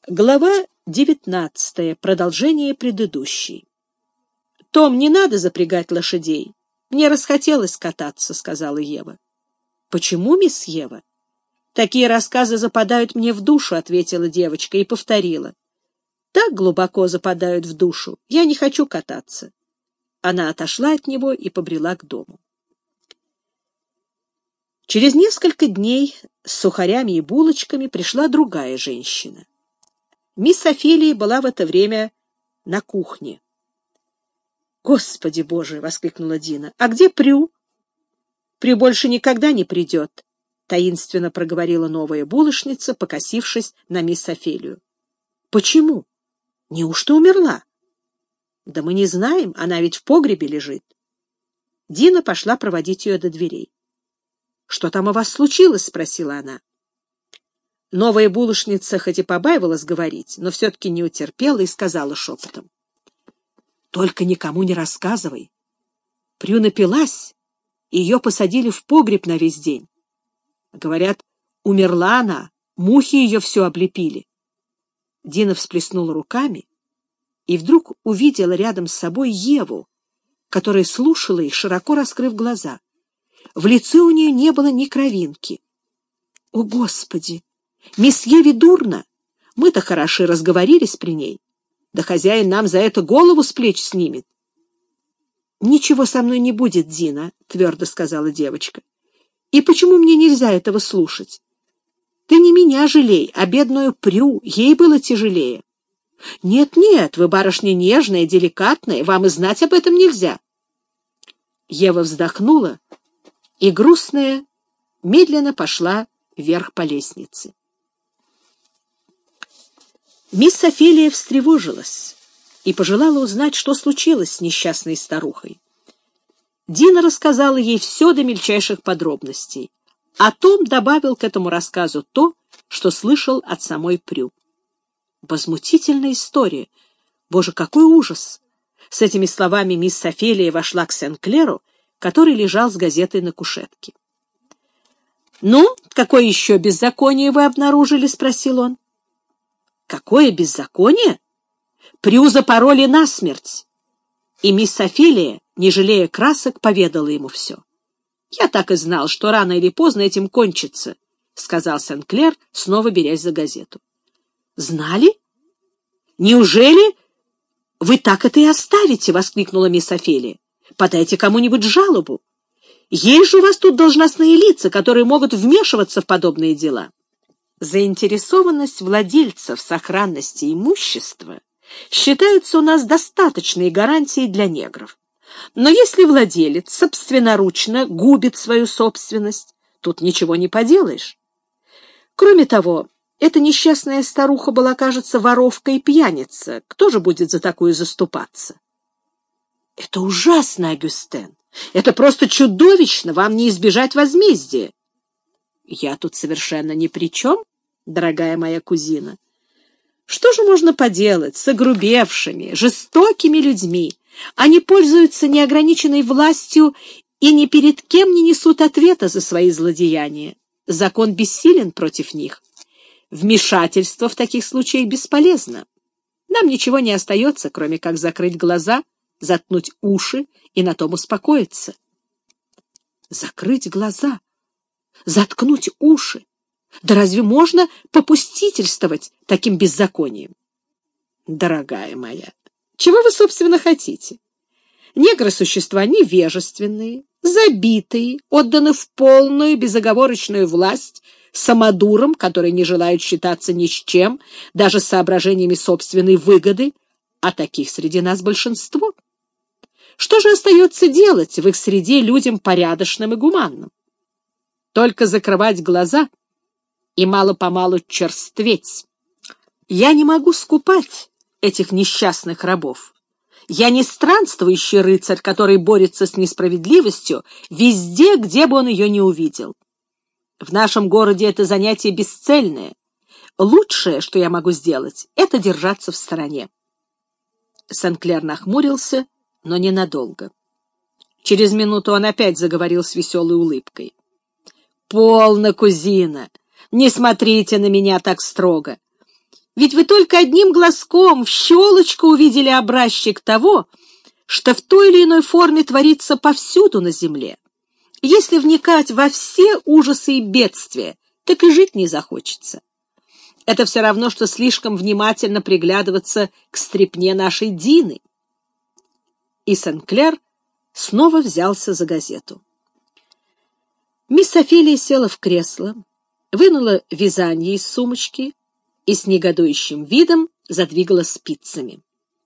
Глава 19. Продолжение предыдущей. «Том, не надо запрягать лошадей. Мне расхотелось кататься», — сказала Ева. «Почему, мисс Ева?» «Такие рассказы западают мне в душу», — ответила девочка и повторила. «Так глубоко западают в душу. Я не хочу кататься». Она отошла от него и побрела к дому. Через несколько дней с сухарями и булочками пришла другая женщина. Мисс Офелия была в это время на кухне. «Господи Боже!» — воскликнула Дина. «А где Прю?» «Прю больше никогда не придет», — таинственно проговорила новая булочница, покосившись на мисс Офелию. «Почему? Неужто умерла?» «Да мы не знаем, она ведь в погребе лежит». Дина пошла проводить ее до дверей. «Что там у вас случилось?» — спросила она. Новая булочница хоть и побаивалась говорить, но все-таки не утерпела и сказала шепотом. «Только никому не рассказывай. Прю напилась, и ее посадили в погреб на весь день. Говорят, умерла она, мухи ее все облепили». Дина всплеснула руками и вдруг увидела рядом с собой Еву, которая слушала их, широко раскрыв глаза. В лице у нее не было ни кровинки. «О, Господи! Мисс Еве дурно. Мы-то хороши разговорились при ней. Да хозяин нам за это голову с плеч снимет». «Ничего со мной не будет, Дина», — твердо сказала девочка. «И почему мне нельзя этого слушать? Ты не меня жалей, а бедную Прю, ей было тяжелее». «Нет-нет, вы барышня нежная, деликатная, вам и знать об этом нельзя». Ева вздохнула и, грустная, медленно пошла вверх по лестнице. Мисс Офелия встревожилась и пожелала узнать, что случилось с несчастной старухой. Дина рассказала ей все до мельчайших подробностей, а Том добавил к этому рассказу то, что слышал от самой Прю. Возмутительная история. Боже, какой ужас! С этими словами мисс Офелия вошла к Сен-Клеру, который лежал с газетой на кушетке. «Ну, какое еще беззаконие вы обнаружили?» — спросил он. «Какое беззаконие? Прю запороли насмерть». И мисс Офелия, не жалея красок, поведала ему все. «Я так и знал, что рано или поздно этим кончится», — сказал Сен-Клер, снова берясь за газету. «Знали? Неужели вы так это и оставите?» — воскликнула мисс Офелия. «Подайте кому-нибудь жалобу. Есть же у вас тут должностные лица, которые могут вмешиваться в подобные дела». Заинтересованность владельцев в сохранности имущества считаются у нас достаточной гарантией для негров. Но если владелец собственноручно губит свою собственность, тут ничего не поделаешь. Кроме того, эта несчастная старуха была, кажется, воровка и пьяница. Кто же будет за такую заступаться? Это ужасно, Агюстен. Это просто чудовищно. Вам не избежать возмездия. Я тут совершенно ни при чем, дорогая моя кузина. Что же можно поделать с огрубевшими, жестокими людьми? Они пользуются неограниченной властью и ни перед кем не несут ответа за свои злодеяния. Закон бессилен против них. Вмешательство в таких случаях бесполезно. Нам ничего не остается, кроме как закрыть глаза, заткнуть уши и на том успокоиться. Закрыть глаза, заткнуть уши. Да разве можно попустительствовать таким беззаконием? Дорогая моя, чего вы, собственно, хотите? Негры — существа невежественные, забитые, отданы в полную безоговорочную власть самодурам, которые не желают считаться ни с чем, даже с соображениями собственной выгоды, а таких среди нас большинство. Что же остается делать в их среде людям порядочным и гуманным? Только закрывать глаза и мало-помалу черстветь. Я не могу скупать этих несчастных рабов. Я не странствующий рыцарь, который борется с несправедливостью везде, где бы он ее не увидел. В нашем городе это занятие бесцельное. Лучшее, что я могу сделать, это держаться в стороне. Сен-Клер нахмурился, но ненадолго. Через минуту он опять заговорил с веселой улыбкой. «Полно, кузина! Не смотрите на меня так строго. Ведь вы только одним глазком в щелочку увидели образчик того, что в той или иной форме творится повсюду на земле. Если вникать во все ужасы и бедствия, так и жить не захочется. Это все равно, что слишком внимательно приглядываться к стряпне нашей Дины. И Сен-Клер снова взялся за газету. Мисс Офелия села в кресло, вынула вязание из сумочки и с негодующим видом задвигала спицами.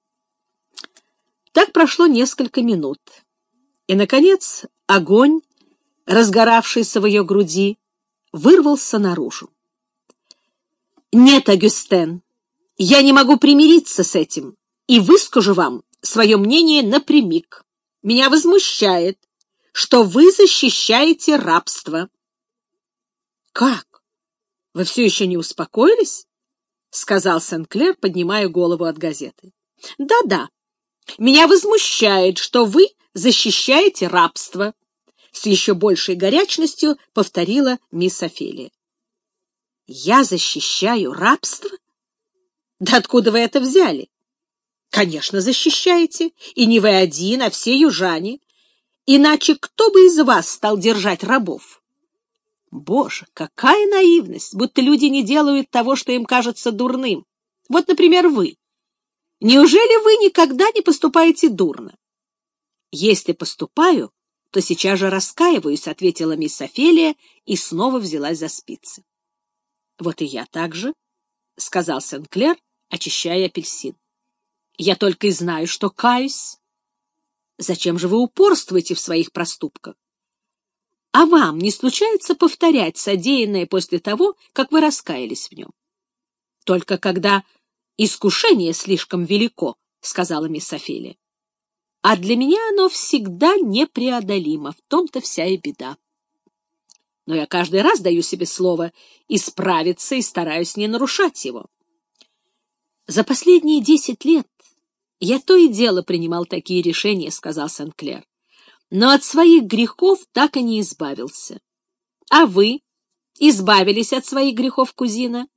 Так прошло несколько минут, и, наконец, огонь, разгоравшийся в ее груди, вырвался наружу. «Нет, Агюстен, я не могу примириться с этим и выскажу вам свое мнение напрямик. Меня возмущает, что вы защищаете рабство». «Как? Вы все еще не успокоились?» — сказал Сен-Клер, поднимая голову от газеты. «Да-да, меня возмущает, что вы защищаете рабство», — с еще большей горячностью повторила мисс Офелия. «Я защищаю рабство? Да откуда вы это взяли?» «Конечно, защищаете, и не вы один, а все южане. Иначе кто бы из вас стал держать рабов?» «Боже, какая наивность! Будто люди не делают того, что им кажется дурным. Вот, например, вы. Неужели вы никогда не поступаете дурно?» «Если поступаю, то сейчас же раскаиваюсь», — ответила мисс Офелия и снова взялась за спицы. «Вот и я так же», — сказал Сен-Клер, очищая апельсин. «Я только и знаю, что каюсь». «Зачем же вы упорствуете в своих проступках? А вам не случается повторять содеянное после того, как вы раскаялись в нем?» «Только когда искушение слишком велико», — сказала мисс Офелия. «А для меня оно всегда непреодолимо, в том-то вся и беда. Но я каждый раз даю себе слово исправиться и стараюсь не нарушать его. За последние 10 лет я то и дело принимал такие решения», — сказал Сен-Клер, «но от своих грехов так и не избавился. А вы избавились от своих грехов, кузина?»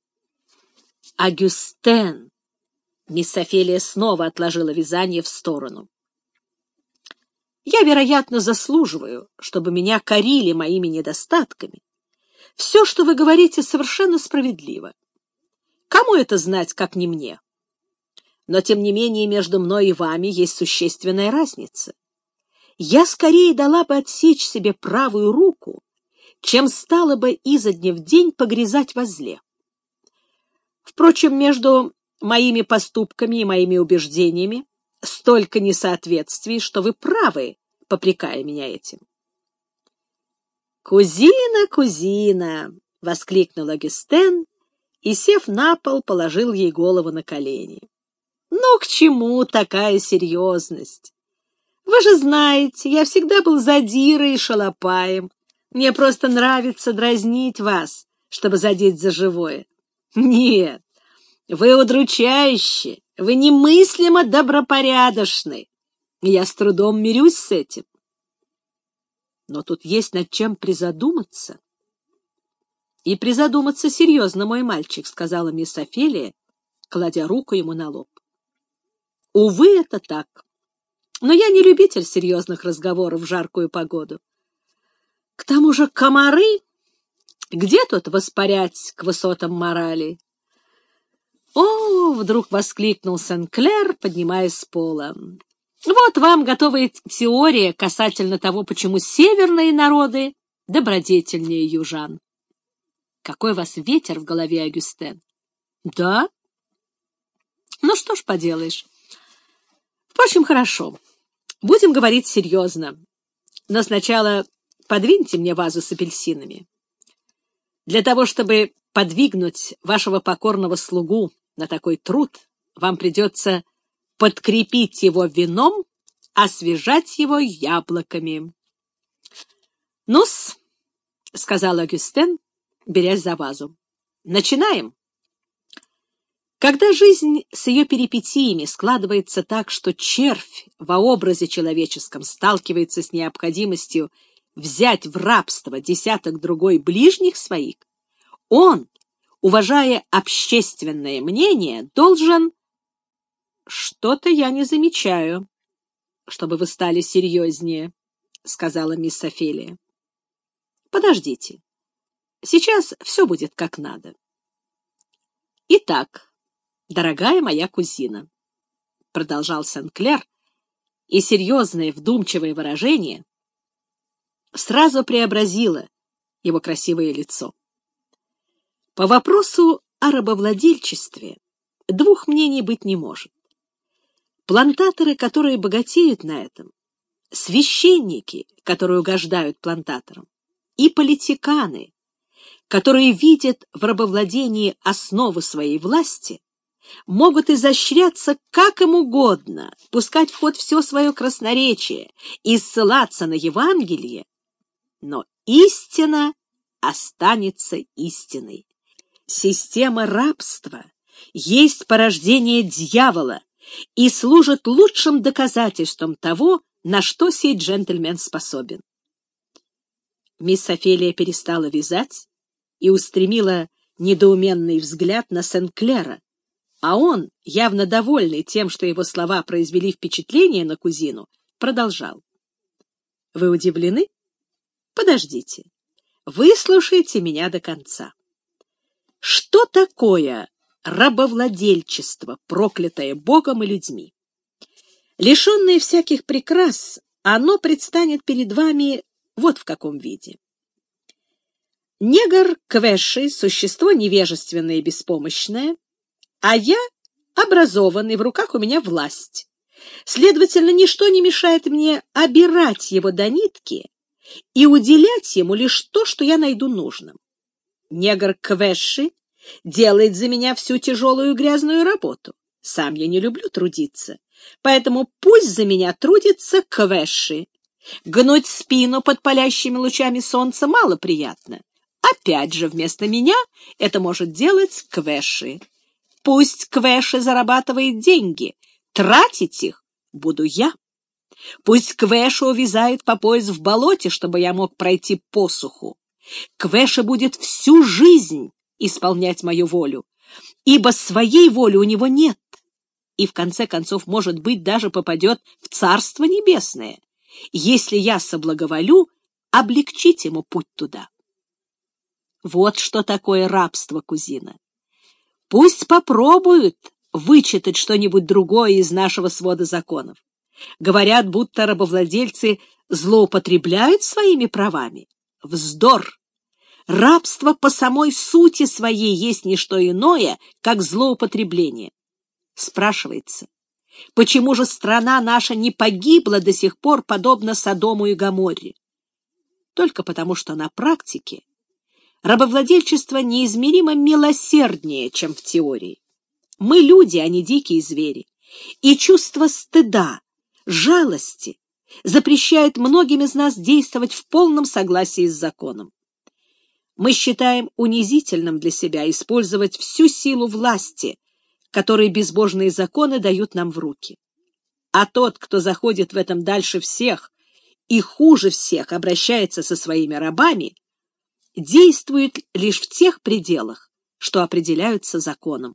«Агюстен!» — мисс Офелия снова отложила вязание в сторону. «Я, вероятно, заслуживаю, чтобы меня корили моими недостатками. Все, что вы говорите, совершенно справедливо. Кому это знать, как не мне? Но, тем не менее, между мной и вами есть существенная разница. Я скорее дала бы отсечь себе правую руку, чем стала бы изо дня в день погрязать во зле. Впрочем, между моими поступками и моими убеждениями столько несоответствий, что вы правы, попрекая меня этим». «Кузина, кузина!» — воскликнул Агюстен и, сев на пол, положил ей голову на колени. «Ну, к чему такая серьезность? Вы же знаете, я всегда был задирой и шалопаем. Мне просто нравится дразнить вас, чтобы задеть за живое. Нет, вы удручающие, вы немыслимо добропорядочны. Я с трудом мирюсь с этим. Но тут есть над чем призадуматься». «И призадуматься серьезно, мой мальчик», — сказала мисс Офелия, кладя руку ему на лоб. «Увы, это так. Но я не любитель серьезных разговоров в жаркую погоду. К тому же комары, где тут воспарять к высотам морали?» «О!» — вдруг воскликнул Сен-Клер, поднимаясь с пола. «Вот вам готовая теория касательно того, почему северные народы добродетельнее южан». «Какой у вас ветер в голове, Агюстен?» «Да? Ну что ж поделаешь. Впрочем, хорошо. Будем говорить серьезно. Но сначала подвиньте мне вазу с апельсинами. Для того, чтобы подвигнуть вашего покорного слугу на такой труд, вам придется подкрепить его вином, освежать его яблоками». «Ну-с», — сказал Агюстен, берясь за вазу. «Начинаем». Когда жизнь с ее перипетиями складывается так, что червь во образе человеческом сталкивается с необходимостью взять в рабство десяток другой ближних своих, он, уважая общественное мнение, должен... Что-то я не замечаю, чтобы вы стали серьезнее, — сказала мисс Офелия. Подождите. Сейчас все будет как надо. Итак, дорогая моя кузина, — продолжал Сен-Клер, и серьезное вдумчивое выражение сразу преобразило его красивое лицо. По вопросу о рабовладельчестве двух мнений быть не может. Плантаторы, которые богатеют на этом, священники, которые угождают плантаторам, и политиканы, которые видят в рабовладении основу своей власти, могут изощряться как им угодно, пускать в ход все свое красноречие и ссылаться на Евангелие, но истина останется истиной. Система рабства есть порождение дьявола и служит лучшим доказательством того, на что сей джентльмен способен. Мисс Офелия перестала вязать и устремила недоуменный взгляд на Сен-Клера, а он, явно довольный тем, что его слова произвели впечатление на кузину, продолжал. — Вы удивлены? Подождите. Выслушайте меня до конца. Что такое рабовладельчество, проклятое Богом и людьми? Лишенное всяких прикрас, оно предстанет перед вами вот в каком виде. Негр Квеши — существо невежественное и беспомощное, а я образованный, в руках у меня власть. Следовательно, ничто не мешает мне обирать его до нитки и уделять ему лишь то, что я найду нужным. Негр Квеши делает за меня всю тяжелую и грязную работу. Сам я не люблю трудиться, поэтому пусть за меня трудится Квеши. Гнуть спину под палящими лучами солнца мало приятно. Опять же, вместо меня это может делать Квеши. Пусть Квеши зарабатывает деньги, тратить их буду я. Пусть Квеши увязает по пояс в болоте, чтобы я мог пройти посуху. Квеши будет всю жизнь исполнять мою волю, ибо своей воли у него нет, и в конце концов, может быть, даже попадет в Царство Небесное, если я соблаговолю облегчить ему путь туда. Вот что такое рабство, кузина. Пусть попробуют вычитать что-нибудь другое из нашего свода законов. Говорят, будто рабовладельцы злоупотребляют своими правами. Вздор! Рабство по самой сути своей есть не что иное, как злоупотребление. Спрашивается, почему же страна наша не погибла до сих пор, подобно Содому и Гоморре? Только потому, что на практике рабовладельчество неизмеримо милосерднее, чем в теории. Мы люди, а не дикие звери, и чувство стыда, жалости запрещает многим из нас действовать в полном согласии с законом. Мы считаем унизительным для себя использовать всю силу власти, которые безбожные законы дают нам в руки. А тот, кто заходит в этом дальше всех и хуже всех обращается со своими рабами, действует лишь в тех пределах, что определяются законом.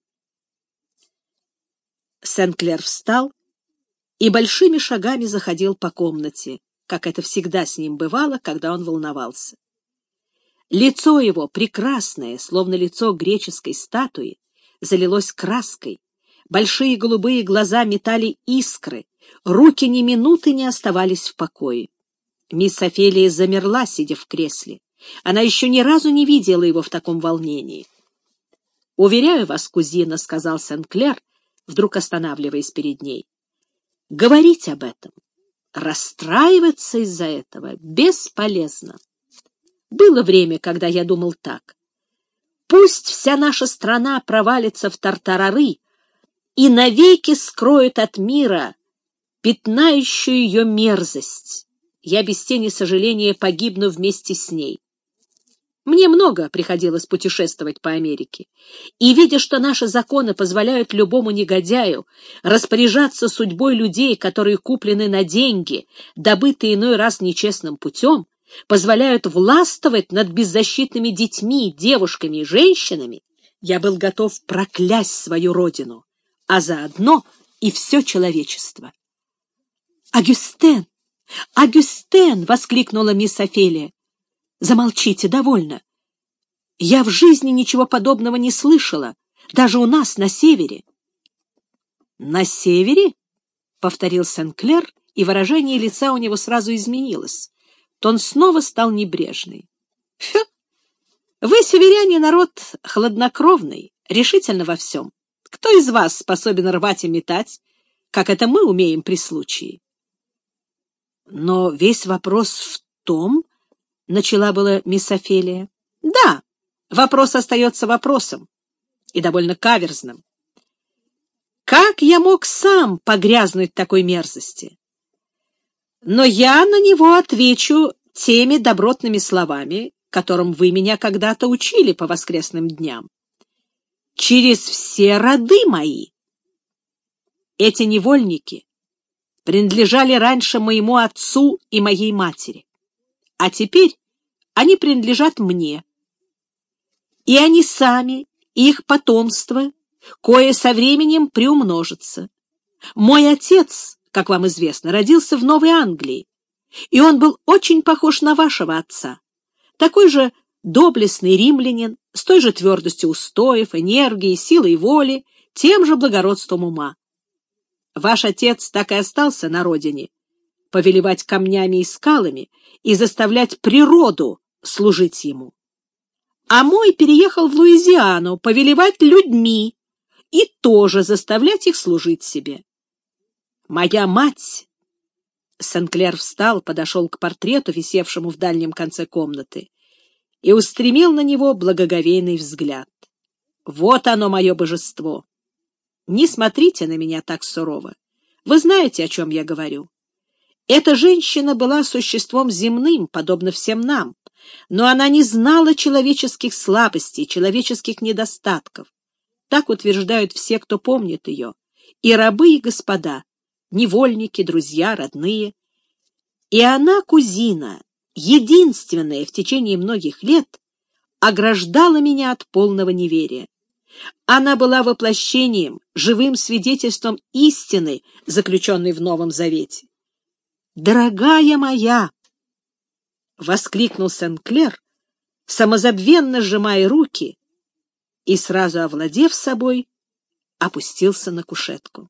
Сен-Клер встал и большими шагами заходил по комнате, как это всегда с ним бывало, когда он волновался. Лицо его, прекрасное, словно лицо греческой статуи, залилось краской, большие голубые глаза метали искры, руки ни минуты не оставались в покое. Мисс Офелия замерла, сидя в кресле. Она еще ни разу не видела его в таком волнении. — Уверяю вас, кузина, — сказал Сен-Клер, вдруг останавливаясь перед ней, — говорить об этом, расстраиваться из-за этого бесполезно. Было время, когда я думал так. Пусть вся наша страна провалится в тартарары и навеки скроет от мира пятнающую ее мерзость. Я без тени сожаления погибну вместе с ней. Мне много приходилось путешествовать по Америке, и, видя, что наши законы позволяют любому негодяю распоряжаться судьбой людей, которые куплены на деньги, добытые иной раз нечестным путем, позволяют властвовать над беззащитными детьми, девушками и женщинами, Я был готов проклясть свою родину, а заодно и все человечество. «Агюстен! Агюстен!» — воскликнула мисс Офелия. «Замолчите, довольно. Я в жизни ничего подобного не слышала, даже у нас, на севере». «На севере?» — повторил Сен-Клер, и выражение лица у него сразу изменилось. Тон снова стал небрежный. «Фу! Вы, северяне, народ хладнокровный, решительно во всем. Кто из вас способен рвать и метать, как это мы умеем при случае?» «Но весь вопрос в том, — начала была мисс Офелия. — Да, вопрос остается вопросом, и довольно каверзным. Как я мог сам погрязнуть в такой мерзости? Но я на него отвечу теми добротными словами, которым вы меня когда-то учили по воскресным дням. Через все роды мои. Эти невольники принадлежали раньше моему отцу и моей матери, а теперь они принадлежат мне. И они сами, и их потомство, кое со временем приумножится. Мой отец, как вам известно, родился в Новой Англии, и он был очень похож на вашего отца, такой же доблестный римлянин, с той же твердостью устоев, энергией, силой воли, тем же благородством ума. Ваш отец так и остался на родине, повелевать камнями и скалами и заставлять природу служить ему. А мой переехал в Луизиану повелевать людьми и тоже заставлять их служить себе. Моя мать... Сен-Клер встал, подошел к портрету, висевшему в дальнем конце комнаты, и устремил на него благоговейный взгляд. Вот оно, мое божество! Не смотрите на меня так сурово. Вы знаете, о чем я говорю. Эта женщина была существом земным, подобно всем нам, но она не знала человеческих слабостей, человеческих недостатков. Так утверждают все, кто помнит ее, и рабы, и господа, невольники, друзья, родные. И она, кузина, единственная в течение многих лет, ограждала меня от полного неверия. Она была воплощением, живым свидетельством истины, заключенной в Новом Завете. «Дорогая моя!» — воскликнул Сен-Клер, самозабвенно сжимая руки, и, сразу овладев собой, опустился на кушетку.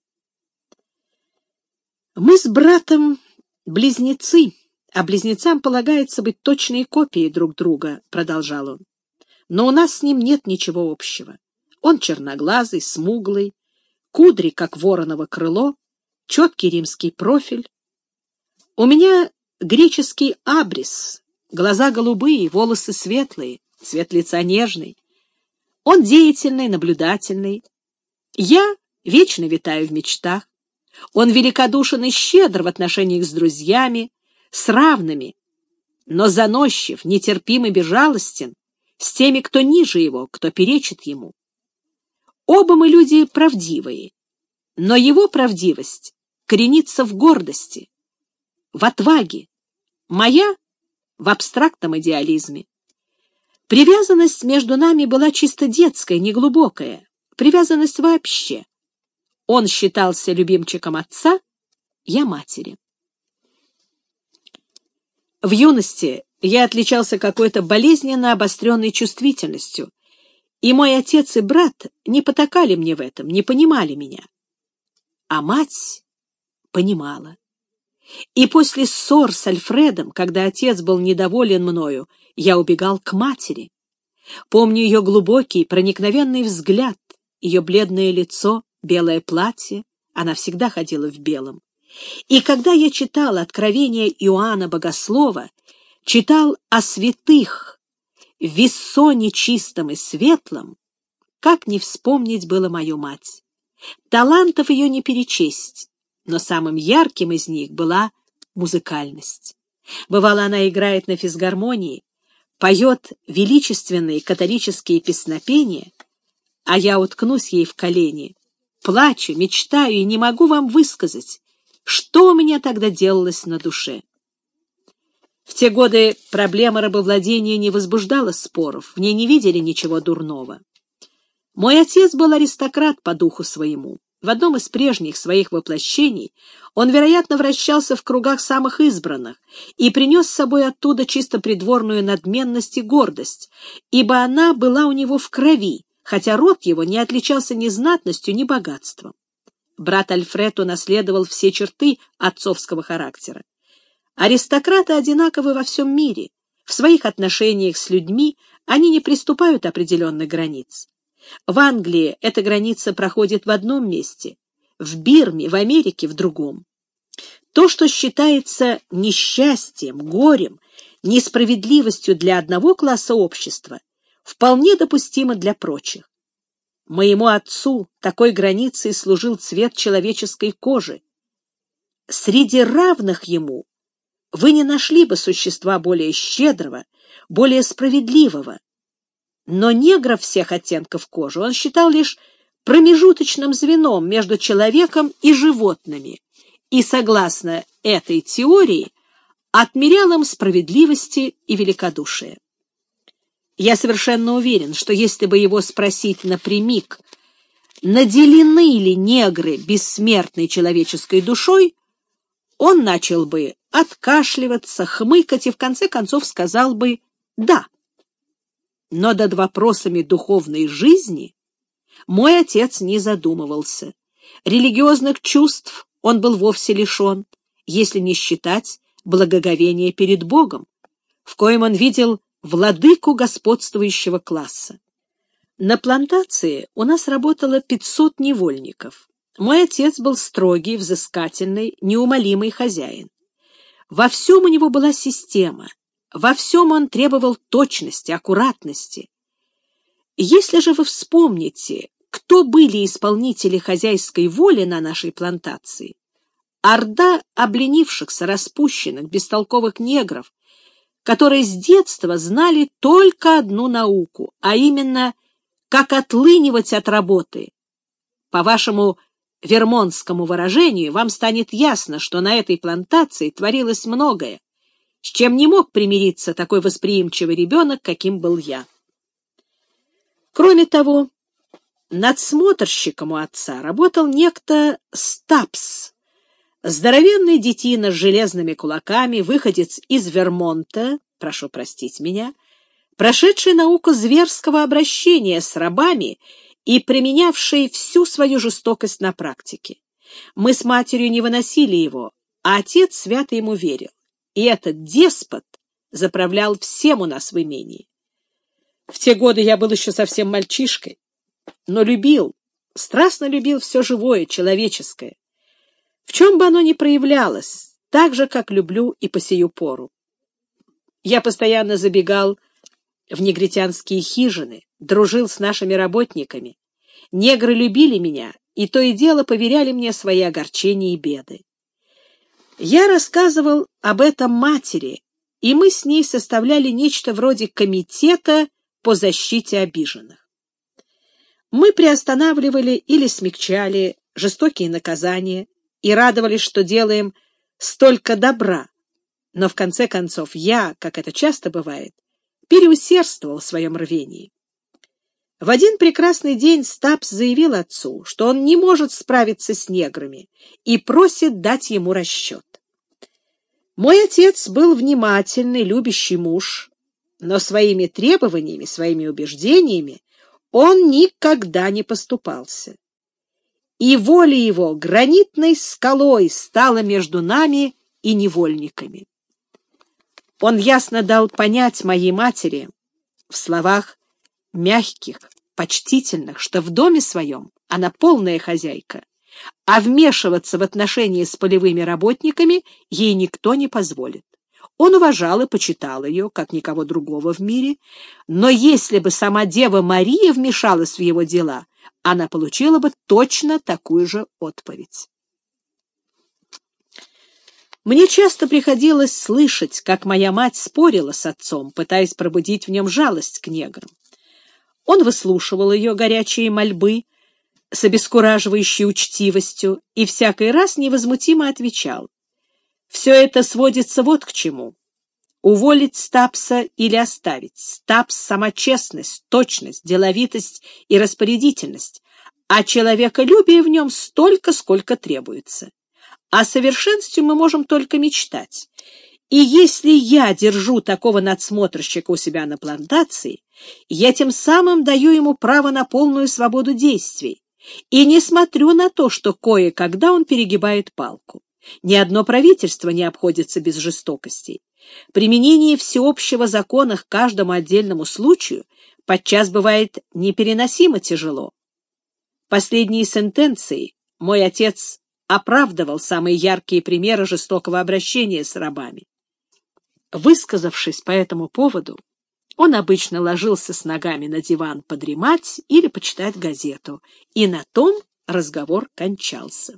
«Мы с братом близнецы, а близнецам полагается быть точной копией друг друга», — продолжал он. «Но у нас с ним нет ничего общего. Он черноглазый, смуглый, кудри, как вороново крыло, четкий римский профиль. У меня греческий абрис, глаза голубые, волосы светлые, цвет лица нежный. Он деятельный, наблюдательный. Я вечно витаю в мечтах. Он великодушен и щедр в отношениях с друзьями, с равными, но заносчив, нетерпим и безжалостен с теми, кто ниже его, кто перечит ему. Оба мы люди правдивые, но его правдивость коренится в гордости, в отваге, моя — в абстрактном идеализме. Привязанность между нами была чисто детская, неглубокая, привязанность вообще. Он считался любимчиком отца, я — матери. В юности я отличался какой-то болезненно обостренной чувствительностью, и мой отец и брат не потакали мне в этом, не понимали меня. А мать понимала. И после ссор с Альфредом, когда отец был недоволен мною, я убегал к матери. Помню ее глубокий, проникновенный взгляд, ее бледное лицо, белое платье, она всегда ходила в белом. И когда я читал Откровение Иоанна Богослова, читал о святых, в вессоне чистом и светлом, как не вспомнить было мою мать. Талантов ее не перечесть, но самым ярким из них была музыкальность. Бывало, она играет на физгармонии, поет величественные католические песнопения, а я уткнусь ей в колени, плачу, мечтаю и не могу вам высказать, что у меня тогда делалось на душе. В те годы проблема рабовладения не возбуждала споров, в ней не видели ничего дурного. Мой отец был аристократ по духу своему. В одном из прежних своих воплощений он, вероятно, вращался в кругах самых избранных и принес с собой оттуда чисто придворную надменность и гордость, ибо она была у него в крови, хотя род его не отличался ни знатностью, ни богатством. Брат Альфред унаследовал все черты отцовского характера. Аристократы одинаковы во всем мире. В своих отношениях с людьми они не приступают определенных границ. В Англии эта граница проходит в одном месте, в Бирме, в Америке — в другом. То, что считается несчастьем, горем, несправедливостью для одного класса общества, вполне допустимо для прочих. Моему отцу такой границей служил цвет человеческой кожи. Среди равных ему вы не нашли бы существа более щедрого, более справедливого. Но негров всех оттенков кожи он считал лишь промежуточным звеном между человеком и животными, и, согласно этой теории, отмерял им справедливости и великодушия. Я совершенно уверен, что если бы его спросить напрямик, наделены ли негры бессмертной человеческой душой, он начал бы откашливаться, хмыкать и в конце концов сказал бы «да». Но над вопросами духовной жизни мой отец не задумывался. Религиозных чувств он был вовсе лишен, если не считать благоговения перед Богом, в коем он видел владыку господствующего класса. На плантации у нас работало 500 невольников. Мой отец был строгий, взыскательный, неумолимый хозяин. Во всем у него была система, во всем он требовал точности, аккуратности. Если же вы вспомните, кто были исполнители хозяйской воли на нашей плантации, орда обленившихся, распущенных, бестолковых негров, которые с детства знали только одну науку, а именно, как отлынивать от работы. По вашему вермонтскому выражению, вам станет ясно, что на этой плантации творилось многое, с чем не мог примириться такой восприимчивый ребенок, каким был я. Кроме того, надсмотрщиком у отца работал некто Стапс, здоровенный детина с железными кулаками, выходец из Вермонта, прошу простить меня, прошедший науку зверского обращения с рабами и применявший всю свою жестокость на практике. Мы с матерью не выносили его, а отец свято ему верил. И этот деспот заправлял всем у нас в имении. В те годы я был еще совсем мальчишкой, но любил, страстно любил все живое, человеческое, в чем бы оно ни проявлялось, так же, как люблю и по сию пору. Я постоянно забегал в негритянские хижины, дружил с нашими работниками. Негры любили меня и то и дело поверяли мне свои огорчения и беды. Я рассказывал об этом матери, и мы с ней составляли нечто вроде комитета по защите обиженных. Мы приостанавливали или смягчали жестокие наказания и радовались, что делаем столько добра, но в конце концов я, как это часто бывает, переусердствовал в своем рвении. В один прекрасный день Стапс заявил отцу, что он не может справиться с неграми и просит дать ему расчет. Мой отец был внимательный, любящий муж, но своими требованиями, своими убеждениями он никогда не поступался. И воля его гранитной скалой стала между нами и невольниками. Он ясно дал понять моей матери в словах мягких, почтительных, что в доме своем она полная хозяйка, а вмешиваться в отношения с полевыми работниками ей никто не позволит. Он уважал и почитал ее, как никого другого в мире, но если бы сама Дева Мария вмешалась в его дела, она получила бы точно такую же отповедь. Мне часто приходилось слышать, как моя мать спорила с отцом, пытаясь пробудить в нем жалость к неграм. Он выслушивал ее горячие мольбы с обескураживающей учтивостью и всякий раз невозмутимо отвечал: «Все это сводится вот к чему. Уволить Стапса или оставить? Стапс — сама честность, точность, деловитость и распорядительность, а человеколюбие в нем столько, сколько требуется. О совершенстве мы можем только мечтать. И если я держу такого надсмотрщика у себя на плантации, я тем самым даю ему право на полную свободу действий и не смотрю на то, что кое-когда он перегибает палку. Ни одно правительство не обходится без жестокостей. Применение всеобщего закона к каждому отдельному случаю подчас бывает непереносимо тяжело. Последние сентенции мой отец оправдывал самые яркие примеры жестокого обращения с рабами. Высказавшись по этому поводу, он обычно ложился с ногами на диван подремать или почитать газету, и на том разговор кончался.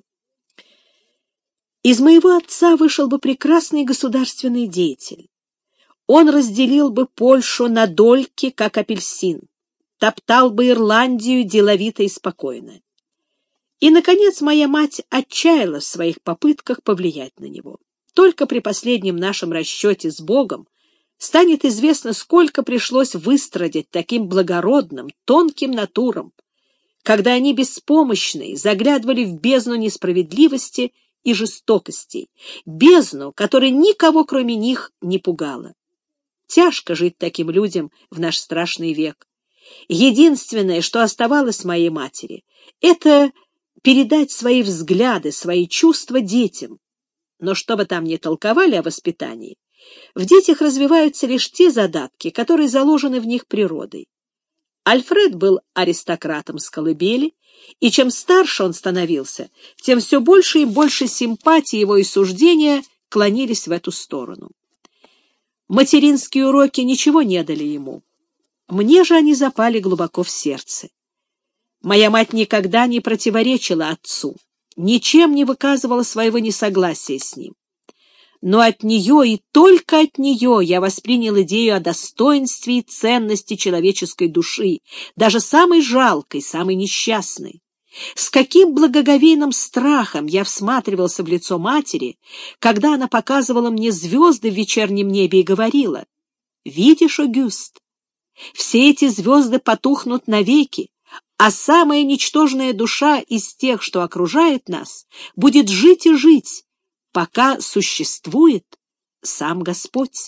Из моего отца вышел бы прекрасный государственный деятель. Он разделил бы Польшу на дольки, как апельсин, топтал бы Ирландию деловито и спокойно. И, наконец, моя мать отчаялась в своих попытках повлиять на него. Только при последнем нашем расчете с Богом станет известно, сколько пришлось выстрадать таким благородным, тонким натурам, когда они беспомощные заглядывали в бездну несправедливости и жестокостей, бездну, которая никого, кроме них, не пугала. Тяжко жить таким людям в наш страшный век. Единственное, что оставалось моей матери, это передать свои взгляды, свои чувства детям. Но что бы там ни толковали о воспитании, в детях развиваются лишь те задатки, которые заложены в них природой. Альфред был аристократом с колыбели, и чем старше он становился, тем все больше и больше симпатии его и суждения клонились в эту сторону. Материнские уроки ничего не дали ему. Мне же они запали глубоко в сердце. Моя мать никогда не противоречила отцу, ничем не выказывала своего несогласия с ним. Но от нее и только от нее я воспринял идею о достоинстве и ценности человеческой души, даже самой жалкой, самой несчастной. С каким благоговейным страхом я всматривался в лицо матери, когда она показывала мне звезды в вечернем небе и говорила: «Видишь, Огюст, все эти звезды потухнут навеки, а самая ничтожная душа из тех, что окружает нас, будет жить и жить, пока существует сам Господь».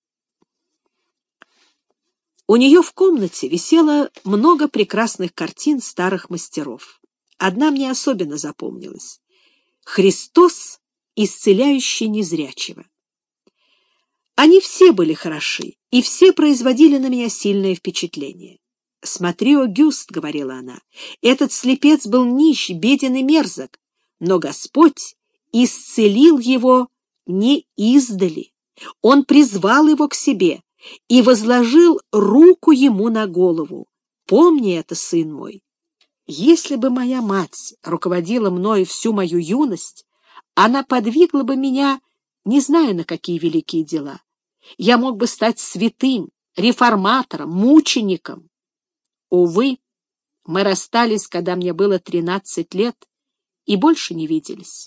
У нее в комнате висело много прекрасных картин старых мастеров. Одна мне особенно запомнилась: «Христос, исцеляющий незрячего». Они все были хороши, и все производили на меня сильное впечатление. «Смотри, Огюст», — говорила она, — «этот слепец был нищ, беден и мерзок, но Господь исцелил его не издали. Он призвал его к себе и возложил руку ему на голову. Помни это, сын мой». Если бы моя мать руководила мною всю мою юность, она подвигла бы меня, не знаю на какие великие дела. Я мог бы стать святым, реформатором, мучеником. Увы, мы расстались, когда мне было 13 лет, и больше не виделись.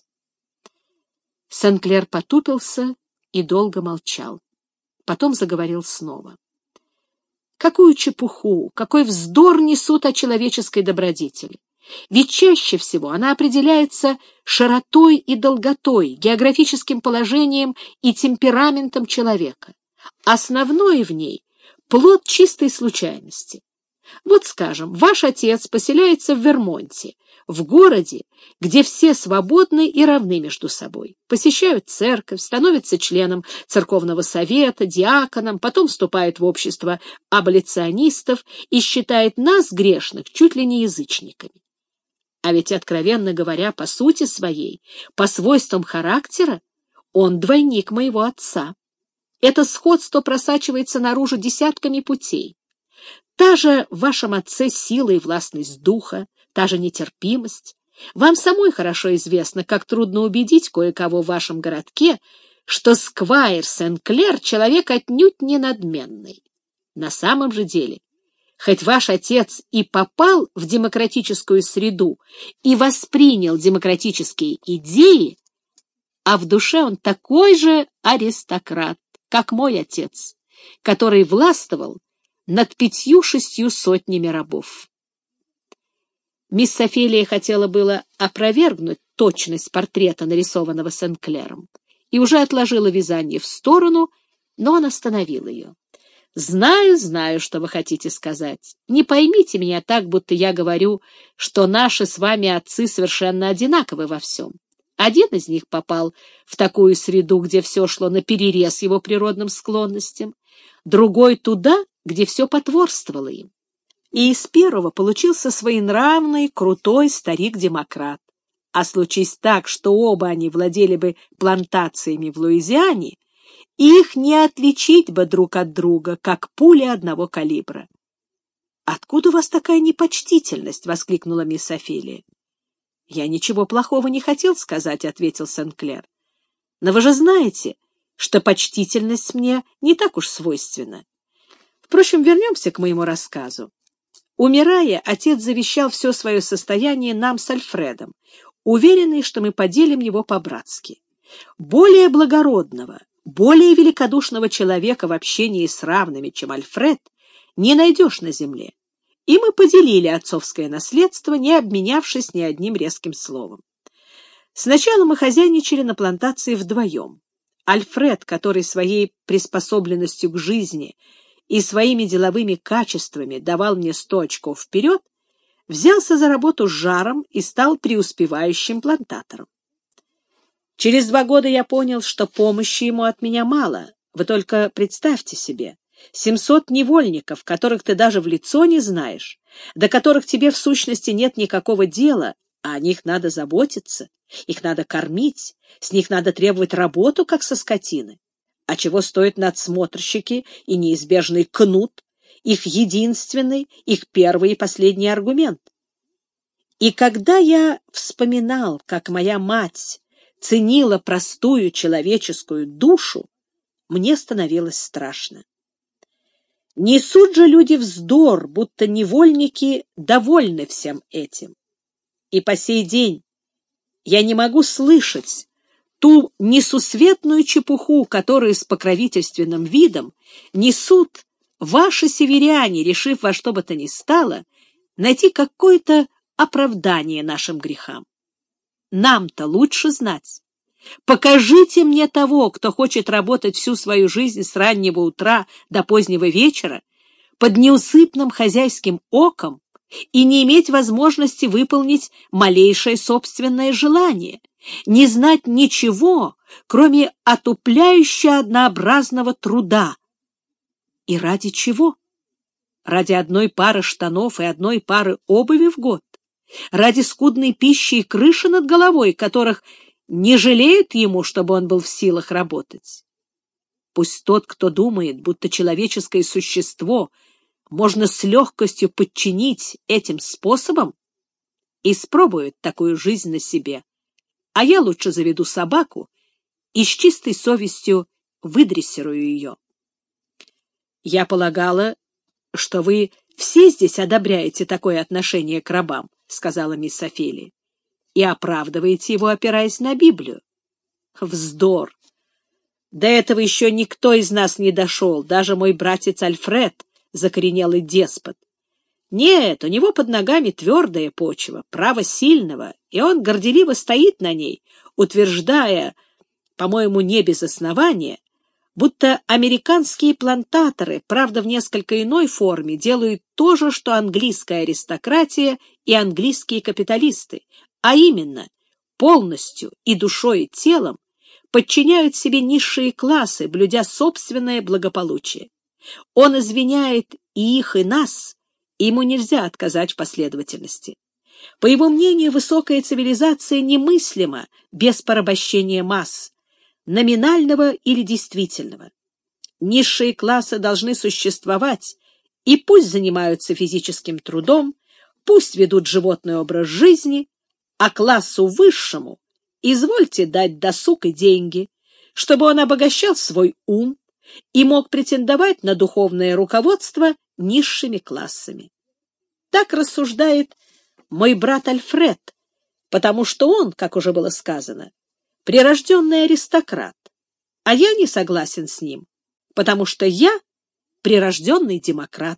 Сен-Клер потупился и долго молчал. Потом заговорил снова. Какую чепуху, какой вздор несут о человеческой добродетели! Ведь чаще всего она определяется широтой и долготой, географическим положением и темпераментом человека. Основное в ней — плод чистой случайности. Вот, скажем, ваш отец поселяется в Вермонте, в городе, где все свободны и равны между собой, посещают церковь, становятся членом церковного совета, диаконом, потом вступают в общество аболиционистов и считает нас, грешных, чуть ли не язычниками. А ведь, откровенно говоря, по сути своей, по свойствам характера, он двойник моего отца. Это сходство просачивается наружу десятками путей. Та же в вашем отце сила и властность духа, та же нетерпимость. Вам самой хорошо известно, как трудно убедить кое-кого в вашем городке, что сквайр Сен-Клер — человек отнюдь не надменный. На самом же деле, хоть ваш отец и попал в демократическую среду и воспринял демократические идеи, а в душе он такой же аристократ, как мой отец, который властвовал над 5-6 сотнями рабов. Мисс Офелия хотела было опровергнуть точность портрета, нарисованного Сен-Клером, и уже отложила вязание в сторону, но он остановил ее. «Знаю, что вы хотите сказать. Не поймите меня так, будто я говорю, что наши с вами отцы совершенно одинаковы во всем. Один из них попал в такую среду, где все шло наперерез его природным склонностям, другой туда, где все потворствовало им. И из первого получился своенравный, крутой старик-демократ. А случись так, что оба они владели бы плантациями в Луизиане, их не отличить бы друг от друга, как пули одного калибра. — Откуда у вас такая непочтительность? — воскликнула мисс Офелия. — Я ничего плохого не хотел сказать, — ответил Сен-Клер. — Но вы же знаете, что почтительность мне не так уж свойственна. Впрочем, вернемся к моему рассказу. Умирая, отец завещал все свое состояние нам с Альфредом, уверенный, что мы поделим его по-братски. Более благородного, более великодушного человека в общении с равными, чем Альфред, не найдешь на земле. И мы поделили отцовское наследство, не обменявшись ни одним резким словом. Сначала мы хозяйничали на плантации вдвоем. Альфред, который своей приспособленностью к жизни и своими деловыми качествами давал мне 100 очков вперед, взялся за работу с жаром и стал преуспевающим плантатором. Через 2 года я понял, что помощи ему от меня мало. Вы только представьте себе, 700 невольников, которых ты даже в лицо не знаешь, до которых тебе в сущности нет никакого дела, а о них надо заботиться, их надо кормить, с них надо требовать работу, как со скотины. А чего стоят надсмотрщики и неизбежный кнут, их единственный, их первый и последний аргумент. И когда я вспоминал, как моя мать ценила простую человеческую душу, мне становилось страшно. Несут же люди вздор, будто невольники довольны всем этим. И по сей день я не могу слышать ту несусветную чепуху, которую с покровительственным видом несут ваши северяне, решив во что бы то ни стало найти какое-то оправдание нашим грехам. Нам-то лучше знать. Покажите мне того, кто хочет работать всю свою жизнь с раннего утра до позднего вечера под неусыпным хозяйским оком и не иметь возможности выполнить малейшее собственное желание, не знать ничего, кроме отупляюще однообразного труда. И ради чего? Ради одной пары штанов и одной пары обуви в год? Ради скудной пищи и крыши над головой, которых не жалеют ему, чтобы он был в силах работать? Пусть тот, кто думает, будто человеческое существо можно с легкостью подчинить этим способом, испробует такую жизнь на себе, а я лучше заведу собаку и с чистой совестью выдрессирую ее. Я полагала, что вы все здесь одобряете такое отношение к рабам, — сказала мисс Офелия, — и оправдываете его, опираясь на Библию. Вздор! До этого еще никто из нас не дошел, даже мой братец Альфред, закоренелый деспот. Нет, у него под ногами твердая почва, право сильного, и он горделиво стоит на ней, утверждая, по-моему, не без основания, будто американские плантаторы, правда в несколько иной форме, делают то же, что английская аристократия и английские капиталисты, а именно полностью и душой, и телом подчиняют себе низшие классы, блюдя собственное благополучие. Он извиняет и их, и нас, и ему нельзя отказать в последовательности. По его мнению, высокая цивилизация немыслима без порабощения масс, номинального или действительного. Низшие классы должны существовать, и пусть занимаются физическим трудом, пусть ведут животный образ жизни, а классу высшему извольте дать досуг и деньги, чтобы он обогащал свой ум и мог претендовать на духовное руководство низшими классами. Так рассуждает мой брат Альфред, потому что он, как уже было сказано, прирожденный аристократ, а я не согласен с ним, потому что я прирожденный демократ.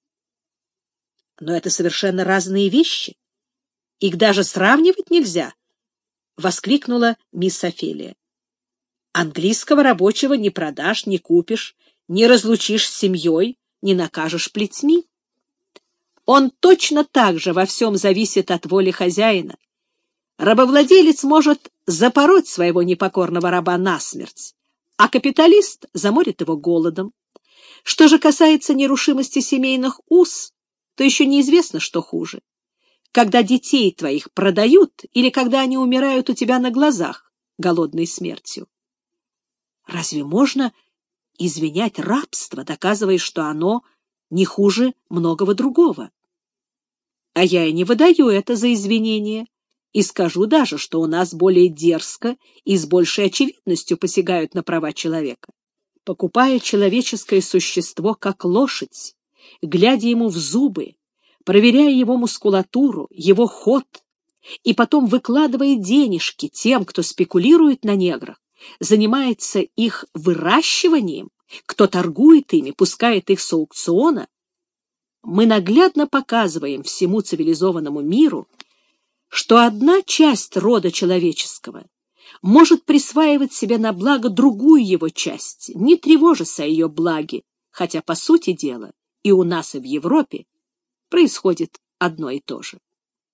Но это совершенно разные вещи. Их даже сравнивать нельзя, — воскликнула мисс Офелия. Английского рабочего не продашь, не купишь, не разлучишь с семьей, не накажешь плетьми. Он точно так же во всем зависит от воли хозяина. Рабовладелец может запороть своего непокорного раба насмерть, а капиталист заморит его голодом. Что же касается нерушимости семейных уз, то еще неизвестно, что хуже. Когда детей твоих продают или когда они умирают у тебя на глазах голодной смертью. Разве можно извинять рабство, доказывая, что оно не хуже многого другого? А я и не выдаю это за извинение, и скажу даже, что у нас более дерзко и с большей очевидностью посягают на права человека, покупая человеческое существо как лошадь, глядя ему в зубы, проверяя его мускулатуру, его ход, и потом выкладывая денежки тем, кто спекулирует на неграх, занимается их выращиванием, кто торгует ими, пускает их с аукциона, мы наглядно показываем всему цивилизованному миру, что одна часть рода человеческого может присваивать себе на благо другую его часть, не тревожась о ее благе, хотя, по сути дела, и у нас, и в Европе происходит одно и то же.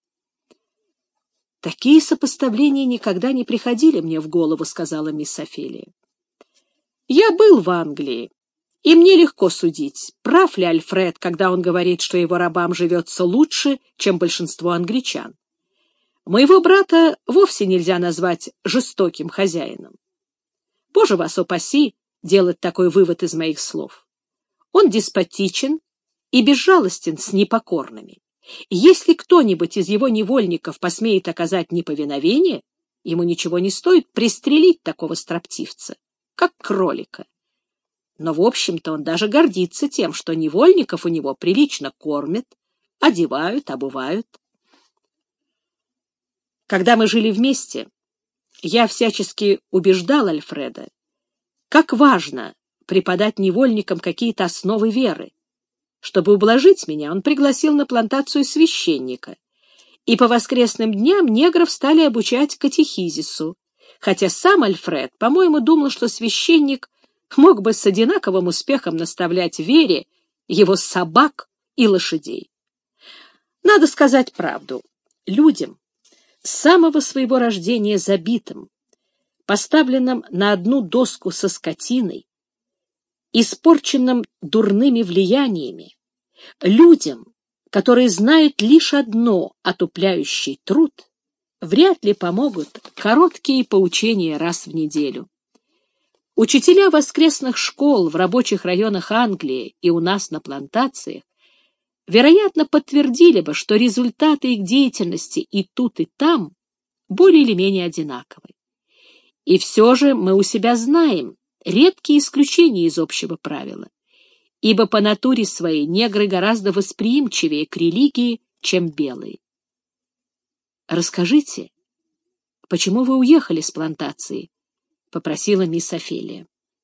«Такие сопоставления никогда не приходили мне в голову», — сказала мисс Офелия. «Я был в Англии, и мне легко судить, прав ли Альфред, когда он говорит, что его рабам живется лучше, чем большинство англичан. Моего брата вовсе нельзя назвать жестоким хозяином. Боже вас упаси делать такой вывод из моих слов. Он деспотичен и безжалостен с непокорными. Если кто-нибудь из его невольников посмеет оказать неповиновение, ему ничего не стоит пристрелить такого строптивца, как кролика. Но, в общем-то, он даже гордится тем, что невольников у него прилично кормят, одевают, обувают. Когда мы жили вместе, я всячески убеждал Альфреда, как важно преподать невольникам какие-то основы веры. Чтобы ублажить меня, он пригласил на плантацию священника, и по воскресным дням негров стали обучать катехизису, хотя сам Альфред, по-моему, думал, что священник мог бы с одинаковым успехом наставлять вере его собак и лошадей. Надо сказать правду. Людям, с самого своего рождения забитым, поставленным на одну доску со скотиной, испорченным дурными влияниями, людям, которые знают лишь одно — отупляющий труд, вряд ли помогут короткие поучения раз в неделю. Учителя воскресных школ в рабочих районах Англии и у нас на плантациях, вероятно, подтвердили бы, что результаты их деятельности и тут, и там более или менее одинаковы. И все же мы у себя знаем редкие исключения из общего правила, ибо по натуре своей негры гораздо восприимчивее к религии, чем белые. «Расскажите, почему вы уехали с плантации?» — попросила мисс Офелия.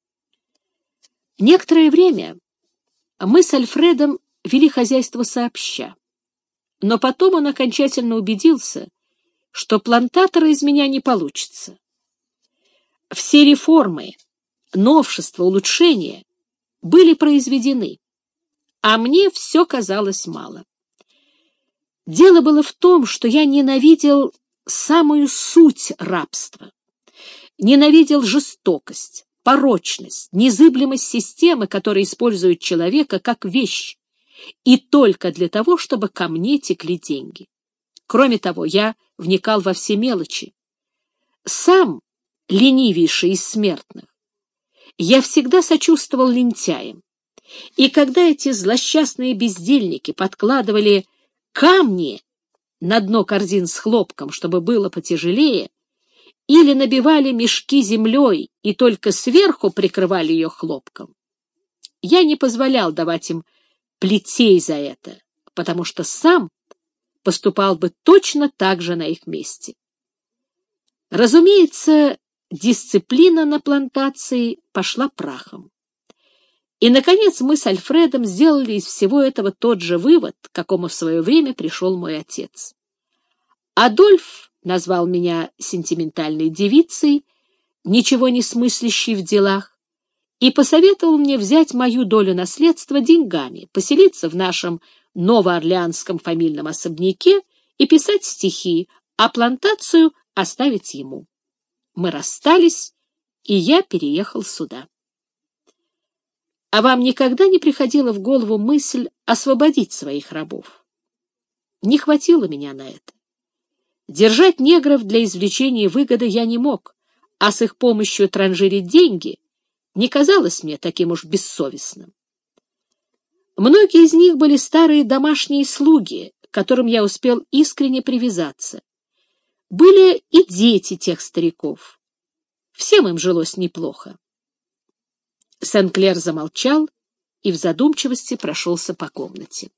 Некоторое время мы с Альфредом вели хозяйство сообща, но потом он окончательно убедился, что плантатора из меня не получится. Все реформы, новшества, улучшения были произведены, а мне все казалось мало. Дело было в том, что я ненавидел самую суть рабства, ненавидел жестокость, порочность, незыблемость системы, которая использует человека как вещь, и только для того, чтобы ко мне текли деньги. Кроме того, я вникал во все мелочи. Сам, ленивейший из смертных, я всегда сочувствовал лентяям, и когда эти злосчастные бездельники подкладывали камни на дно корзин с хлопком, чтобы было потяжелее, или набивали мешки землей и только сверху прикрывали ее хлопком, я не позволял давать им плетей за это, потому что сам поступал бы точно так же на их месте. Разумеется, дисциплина на плантации пошла прахом. И, наконец, мы с Альфредом сделали из всего этого тот же вывод, к какому в свое время пришел мой отец. Адольф назвал меня сентиментальной девицей, ничего не смыслящей в делах, и посоветовал мне взять мою долю наследства деньгами, поселиться в нашем новоорлеанском фамильном особняке и писать стихи, а плантацию оставить ему. Мы расстались, и я переехал сюда. А вам никогда не приходила в голову мысль освободить своих рабов? Не хватило меня на это. Держать негров для извлечения выгоды я не мог, а с их помощью транжирить деньги не казалось мне таким уж бессовестным. Многие из них были старые домашние слуги, к которым я успел искренне привязаться. Были и дети тех стариков. Всем им жилось неплохо. Сен-Клер замолчал и в задумчивости прошелся по комнате.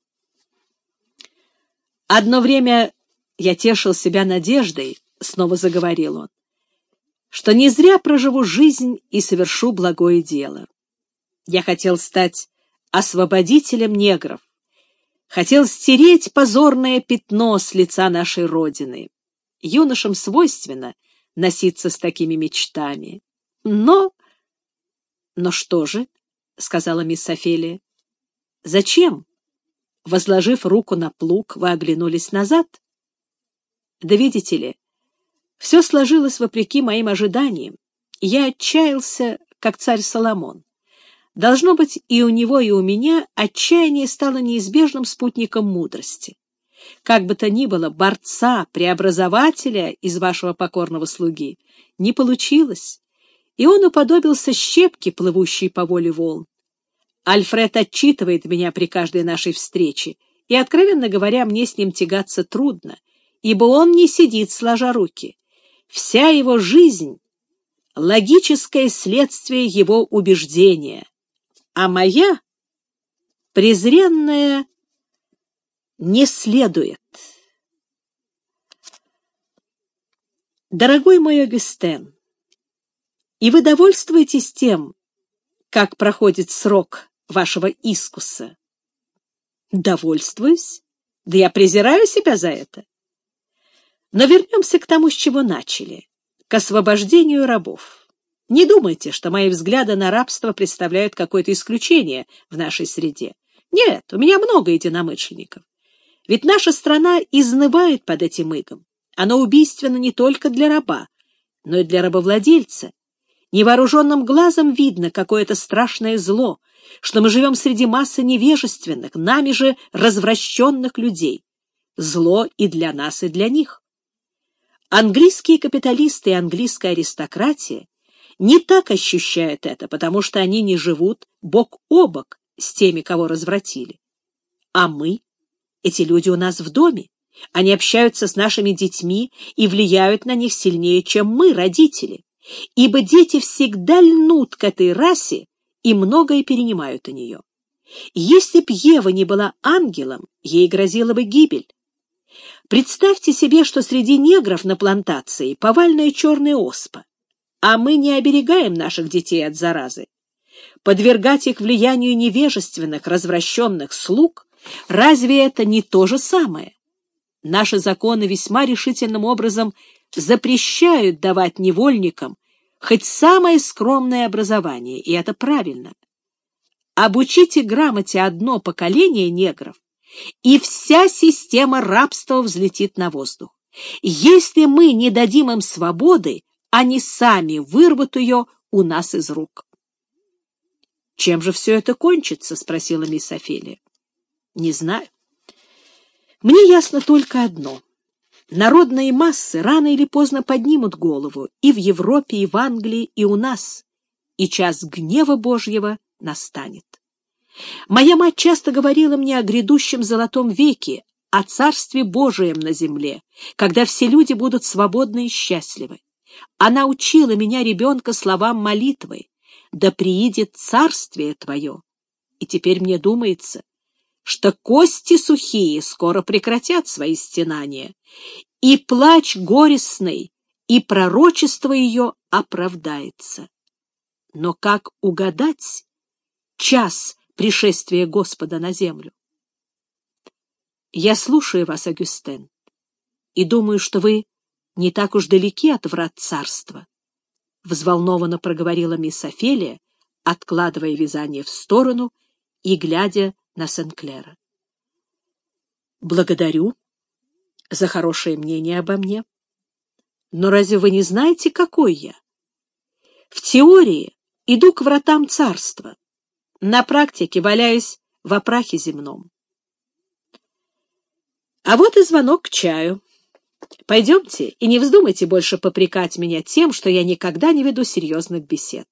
«Одно время я тешил себя надеждой, — снова заговорил он, — что не зря проживу жизнь и совершу благое дело. Я хотел стать освободителем негров, хотел стереть позорное пятно с лица нашей Родины. Юношам свойственно носиться с такими мечтами. Но что же, — сказала мисс Офелия, — зачем, возложив руку на плуг, вы оглянулись назад? Да видите ли, все сложилось вопреки моим ожиданиям. Я отчаялся, как царь Соломон. Должно быть, и у него, и у меня отчаяние стало неизбежным спутником мудрости. Как бы то ни было, борца, преобразователя из вашего покорного слуги не получилось, и он уподобился щепке, плывущей по воле волн. Альфред отчитывает меня при каждой нашей встрече, и, откровенно говоря, мне с ним тягаться трудно, ибо он не сидит сложа руки. Вся его жизнь — логическое следствие его убеждения, а моя, презренная, не следует. Дорогой мой Огюстен, и вы довольствуетесь тем, как проходит срок вашего искуса? Довольствуюсь? Да я презираю себя за это. Но вернемся к тому, с чего начали, к освобождению рабов. Не думайте, что мои взгляды на рабство представляют какое-то исключение в нашей среде. Нет, у меня много единомышленников. Ведь наша страна изнывает под этим игом. Оно убийственно не только для раба, но и для рабовладельца. Невооруженным глазом видно какое-то страшное зло, что мы живем среди массы невежественных, нами же развращенных людей. Зло и для нас, и для них. Английские капиталисты и английская аристократия не так ощущают это, потому что они не живут бок о бок с теми, кого развратили. А мы, эти люди у нас в доме, они общаются с нашими детьми и влияют на них сильнее, чем мы, родители, ибо дети всегда льнут к этой расе и многое перенимают у нее. Если б Ева не была ангелом, ей грозила бы гибель. Представьте себе, что среди негров на плантации повальная черная оспа, а мы не оберегаем наших детей от заразы. Подвергать их влиянию невежественных, развращенных слуг, разве это не то же самое? Наши законы весьма решительным образом запрещают давать невольникам хоть самое скромное образование, и это правильно. Обучите грамоте одно поколение негров, и вся система рабства взлетит на воздух. Если мы не дадим им свободы, они сами вырвут ее у нас из рук. «Чем же все это кончится?» — спросила мисс Офелия. «Не знаю. Мне ясно только одно. Народные массы рано или поздно поднимут голову и в Европе, и в Англии, и у нас, и час гнева Божьего настанет. Моя мать часто говорила мне о грядущем золотом веке, о Царстве Божием на земле, когда все люди будут свободны и счастливы. Она учила меня, ребенка, словам молитвы: «Да приидет царствие Твое». И теперь мне думается, что кости сухие скоро прекратят свои стенания, и плач горестный, и пророчество ее оправдается. Но как угадать, час пришествия Господа на землю. Я слушаю вас, Агюстен, и думаю, что вы не так уж далеки от врат царства, — взволнованно проговорила мисс Офелия, откладывая вязание в сторону и глядя на Сен-Клера. Благодарю за хорошее мнение обо мне. Но разве вы не знаете, какой я? В теории иду к вратам царства, на практике валяюсь в прахе земном. А вот и звонок к чаю. Пойдемте и не вздумайте больше попрекать меня тем, что я никогда не веду серьезных бесед.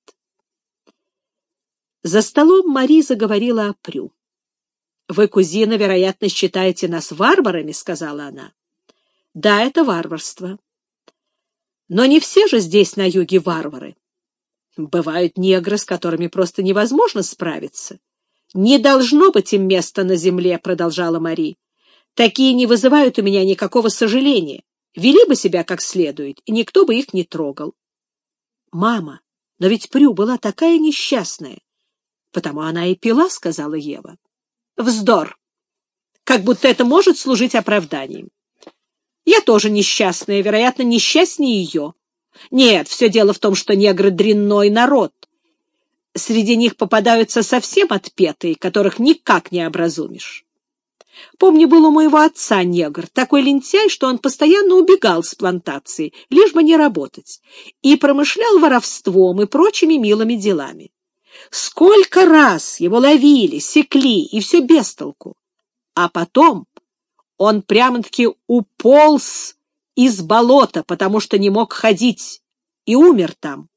За столом Мари заговорила о Прю. «Вы, кузина, вероятно, считаете нас варварами», — сказала она. «Да, это варварство. Но не все же здесь на юге варвары. Бывают негры, с которыми просто невозможно справиться. Не должно быть им места на земле», — продолжала Мари. «Такие не вызывают у меня никакого сожаления. Вели бы себя как следует, и никто бы их не трогал». «Мама, но ведь Прю была такая несчастная». «Потому она и пила», — сказала Ева. «Вздор! Как будто это может служить оправданием. Я тоже несчастная, вероятно, несчастнее ее. Нет, все дело в том, что негры — дрянной народ. Среди них попадаются совсем отпетые, которых никак не образумишь. Помню, был у моего отца негр, такой лентяй, что он постоянно убегал с плантации, лишь бы не работать, и промышлял воровством и прочими милыми делами. Сколько раз его ловили, секли, и все без толку. А потом он прямо-таки уполз из болота, потому что не мог ходить, и умер там.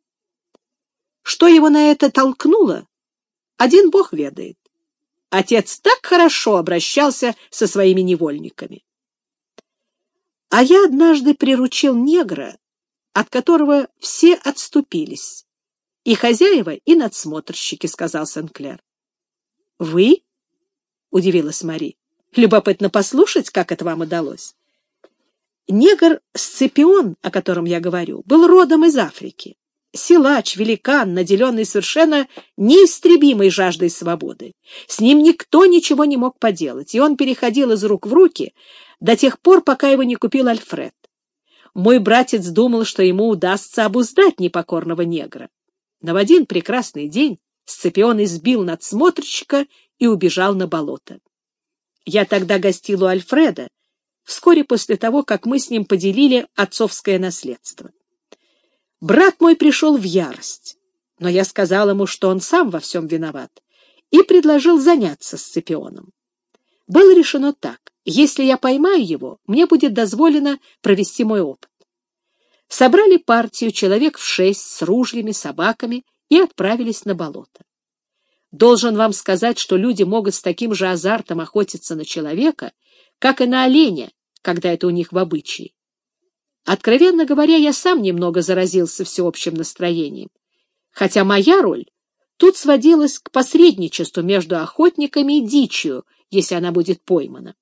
Что его на это толкнуло, один Бог ведает. Отец так хорошо обращался со своими невольниками. А я однажды приручил негра, от которого все отступились. И хозяева, и надсмотрщики, — сказал Сен-Клер. — Вы? — удивилась Мари. — Любопытно послушать, как это вам удалось. Негр Сципион, о котором я говорю, был родом из Африки. Силач, великан, наделенный совершенно неистребимой жаждой свободы. С ним никто ничего не мог поделать, и он переходил из рук в руки до тех пор, пока его не купил Альфред. Мой братец думал, что ему удастся обуздать непокорного негра. Но в один прекрасный день Сципион избил надсмотрщика и убежал на болото. Я тогда гостил у Альфреда, вскоре после того, как мы с ним поделили отцовское наследство. Брат мой пришел в ярость, но я сказал ему, что он сам во всем виноват, и предложил заняться Сципионом. Было решено так: если я поймаю его, мне будет дозволено провести мой опыт. Собрали партию человек в 6 с ружьями, собаками и отправились на болото. Должен вам сказать, что люди могут с таким же азартом охотиться на человека, как и на оленя, когда это у них в обычае. Откровенно говоря, я сам немного заразился всеобщим настроением, хотя моя роль тут сводилась к посредничеству между охотниками и дичью, если она будет поймана.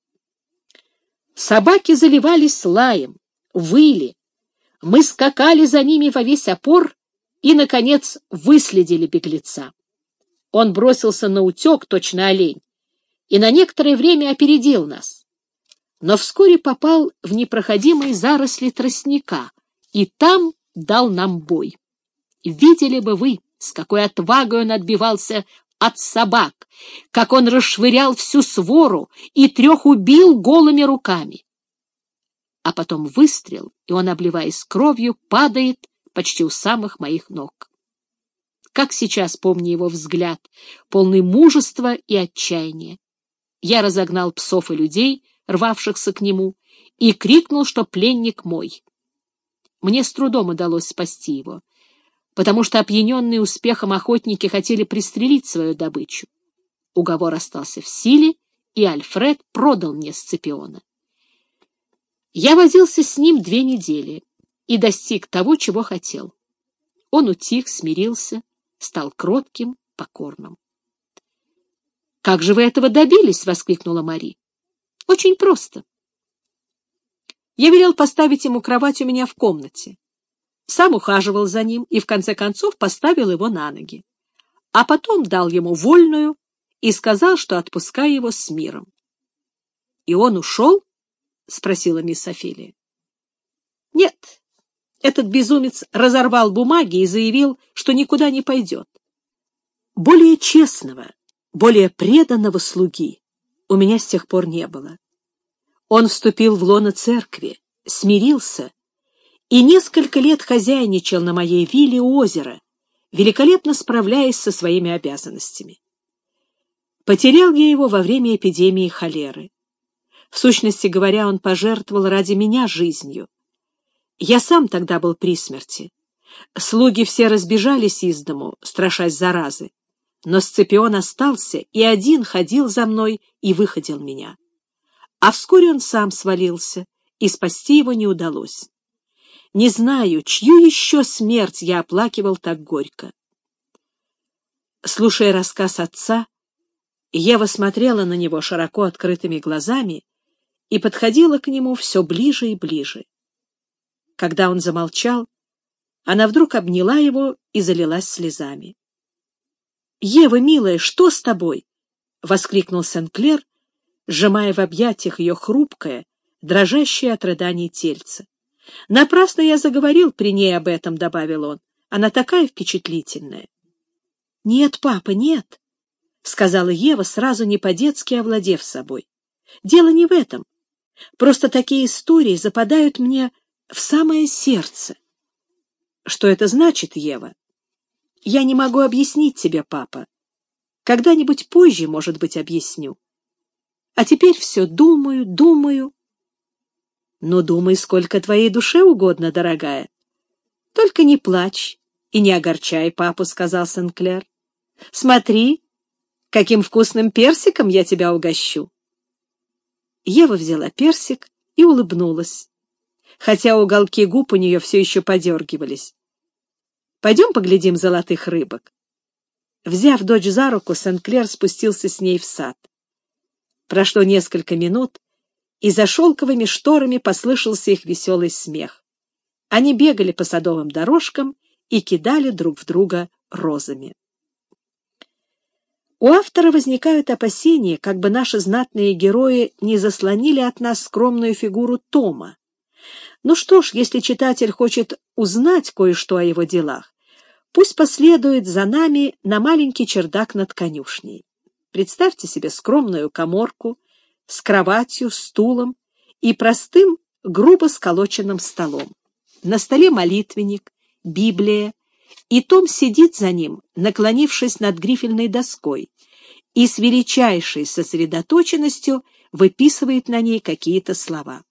Собаки заливались лаем, выли. Мы скакали за ними во весь опор и, наконец, выследили беглеца. Он бросился наутек, точно олень, и на некоторое время опередил нас. Но вскоре попал в непроходимые заросли тростника, и там дал нам бой. Видели бы вы, с какой отвагой он отбивался от собак, как он расшвырял всю свору и 3 убил голыми руками. А потом выстрел, и он, обливаясь кровью, падает почти у самых моих ног. Как сейчас помню его взгляд, полный мужества и отчаяния. Я разогнал псов и людей, рвавшихся к нему, и крикнул, что пленник мой. Мне с трудом удалось спасти его, потому что опьяненные успехом охотники хотели пристрелить свою добычу. Уговор остался в силе, и Альфред продал мне Сципиона. Я возился с ним 2 недели и достиг того, чего хотел. Он утих, смирился, стал кротким, покорным. — Как же вы этого добились? — воскликнула Мари. — Очень просто. Я велел поставить ему кровать у меня в комнате. Сам ухаживал за ним и, в конце концов, поставил его на ноги. а потом дал ему вольную и сказал, что отпускаю его с миром. — И он ушел? — спросила мисс Офелия. — Нет, этот безумец разорвал бумаги и заявил, что никуда не пойдет. Более честного, более преданного слуги у меня с тех пор не было. Он вступил в лоно церкви, смирился и несколько лет хозяйничал на моей вилле у озера, великолепно справляясь со своими обязанностями. Потерял я его во время эпидемии холеры. В сущности говоря, он пожертвовал ради меня жизнью. Я сам тогда был при смерти. Слуги все разбежались из дому, страшась заразы. Но Сципион остался и один ходил за мной и выходил меня. А вскоре он сам свалился, и спасти его не удалось. Не знаю, чью еще смерть я оплакивал так горько. Слушая рассказ отца, Ева смотрела на него широко открытыми глазами и подходила к нему все ближе и ближе. Когда он замолчал, она вдруг обняла его и залилась слезами. «Ева, милая, что с тобой?» — воскликнул Сен-Клер, сжимая в объятиях ее хрупкое, дрожащее от рыданий тельце. «Напрасно я заговорил при ней об этом», — добавил он. «Она такая впечатлительная». «Нет, папа, нет», — сказала Ева, сразу не по-детски овладев собой. «Дело не в этом. Просто такие истории западают мне в самое сердце». «Что это значит, Ева?» «Я не могу объяснить тебе, папа. Когда-нибудь позже, может быть, объясню. А теперь все думаю, думаю». «Ну, думай, сколько твоей душе угодно, дорогая. Только не плачь и не огорчай папу», — сказал Сен-Клер. «Смотри, каким вкусным персиком я тебя угощу». Ева взяла персик и улыбнулась, хотя уголки губ у нее все еще подергивались. «Пойдем поглядим золотых рыбок». Взяв дочь за руку, Сен-Клер спустился с ней в сад. Прошло несколько минут, и за шелковыми шторами послышался их веселый смех. Они бегали по садовым дорожкам и кидали друг в друга розами. У автора возникают опасения, как бы наши знатные герои не заслонили от нас скромную фигуру Тома. Ну что ж, если читатель хочет узнать кое-что о его делах, пусть последует за нами на маленький чердак над конюшней. Представьте себе скромную каморку с кроватью, стулом и простым, грубо сколоченным столом. На столе молитвенник, Библия, и Том сидит за ним, наклонившись над грифельной доской, и с величайшей сосредоточенностью выписывает на ней какие-то слова.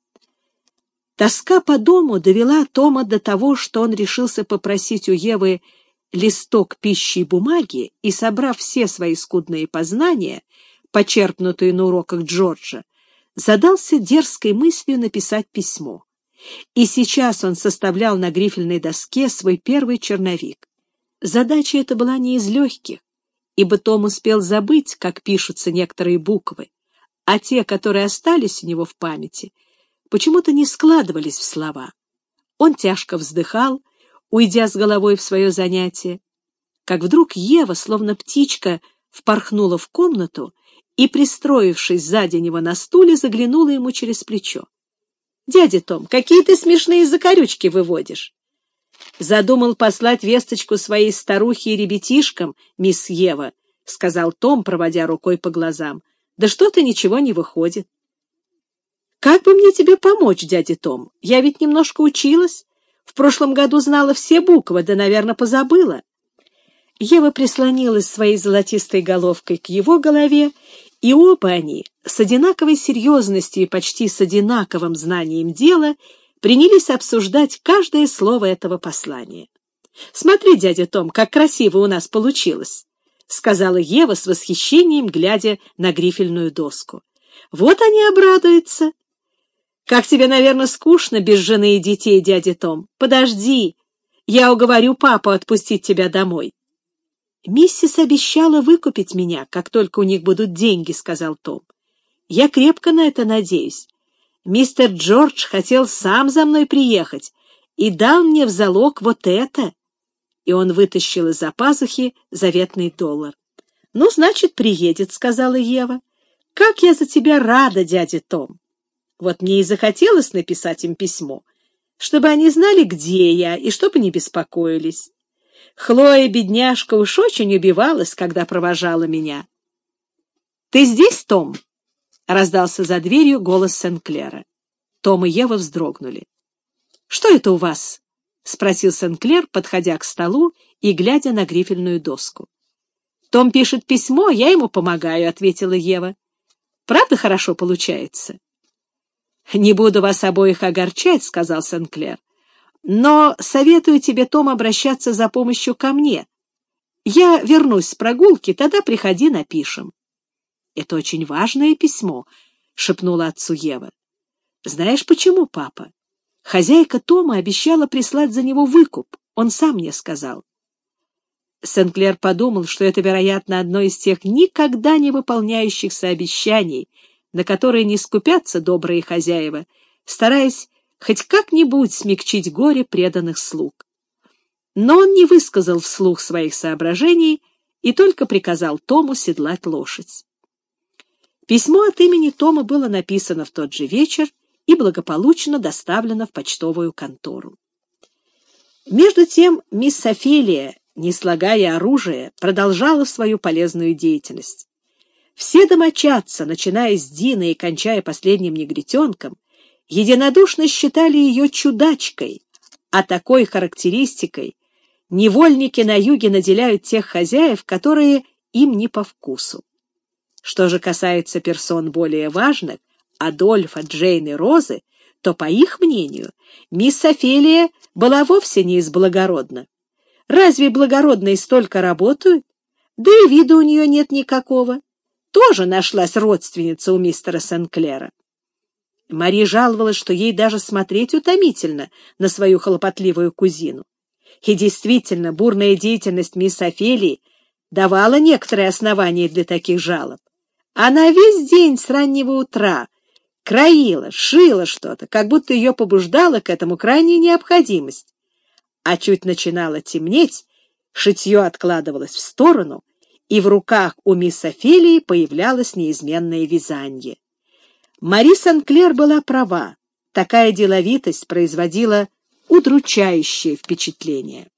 Тоска по дому довела Тома до того, что он решился попросить у Евы листок пищи и бумаги и, собрав все свои скудные познания, почерпнутые на уроках Джорджа, задался дерзкой мыслью написать письмо. И сейчас он составлял на грифельной доске свой первый черновик. Задача эта была не из легких, ибо Том успел забыть, как пишутся некоторые буквы, а те, которые остались у него в памяти, почему-то не складывались в слова. Он тяжко вздыхал, уйдя с головой в свое занятие, как вдруг Ева, словно птичка, впорхнула в комнату и, пристроившись сзади него на стуле, заглянула ему через плечо. «Дядя Том, какие ты смешные закорючки выводишь!» «Задумал послать весточку своей старухе и ребятишкам, мисс Ева», — сказал Том, проводя рукой по глазам. «Да что-то ничего не выходит». «Как бы мне тебе помочь, дядя Том? Я ведь немножко училась. В прошлом году знала все буквы, да, наверное, позабыла». Ева прислонилась своей золотистой головкой к его голове, и оба они с одинаковой серьезностью и почти с одинаковым знанием дела принялись обсуждать каждое слово этого послания. «Смотри, дядя Том, как красиво у нас получилось», — сказала Ева с восхищением, глядя на грифельную доску. «Вот они обрадуются». «Как тебе, наверное, скучно без жены и детей, дядя Том? Подожди, я уговорю папу отпустить тебя домой». «Миссис обещала выкупить меня, как только у них будут деньги», — сказал Том. «Я крепко на это надеюсь. Мистер Джордж хотел сам за мной приехать и дал мне в залог вот это». и он вытащил из-за пазухи заветный $1. «Ну, значит, приедет», — сказала Ева. «Как я за тебя рада, дядя Том! Вот мне и захотелось написать им письмо, чтобы они знали, где я, и чтобы не беспокоились. Хлоя, бедняжка, уж очень убивалась, когда провожала меня». «Ты здесь, Том?» — раздался за дверью голос Сен-Клера. Том и Ева вздрогнули. «Что это у вас?» — спросил Сен-Клер, подходя к столу и глядя на грифельную доску. «Том пишет письмо, я ему помогаю», — ответила Ева. «Правда хорошо получается?» «Не буду вас обоих огорчать», — сказал Сен-Клер. «Но советую тебе, Том, обращаться за помощью ко мне. Я вернусь с прогулки, тогда приходи, напишем». «Это очень важное письмо», — шепнула отцу Ева. «Знаешь, почему, папа? Хозяйка Тома обещала прислать за него выкуп. Он сам мне сказал». Сен-Клер подумал, что это, вероятно, одно из тех никогда не выполняющихся обещаний, на которые не скупятся добрые хозяева, стараясь хоть как-нибудь смягчить горе преданных слуг. Но он не высказал вслух своих соображений и только приказал Тому седлать лошадь. Письмо от имени Тома было написано в тот же вечер и благополучно доставлено в почтовую контору. Между тем мисс Офелия, не слагая оружия, продолжала свою полезную деятельность. Все домочадцы, начиная с Дины и кончая последним негритенком, единодушно считали ее чудачкой, а такой характеристикой невольники на юге наделяют тех хозяев, которые им не по вкусу. Что же касается персон более важных, Адольфа, Джейн и Розы, то, по их мнению, мисс Офелия была вовсе не из благородных. Разве благородные столько работают? Да и вида у нее нет никакого. Тоже нашлась родственница у мистера Сен-Клера. Мари жаловалась, что ей даже смотреть утомительно на свою хлопотливую кузину. И действительно, бурная деятельность мисс Офелии давала некоторые основания для таких жалоб. Она весь день с раннего утра краила, шила что-то, как будто ее побуждала к этому крайняя необходимость. А чуть начинало темнеть, шитье откладывалось в сторону, и в руках у мисс Офелии появлялось неизменное вязанье. Мари Сен-Клер была права, такая деловитость производила удручающее впечатление.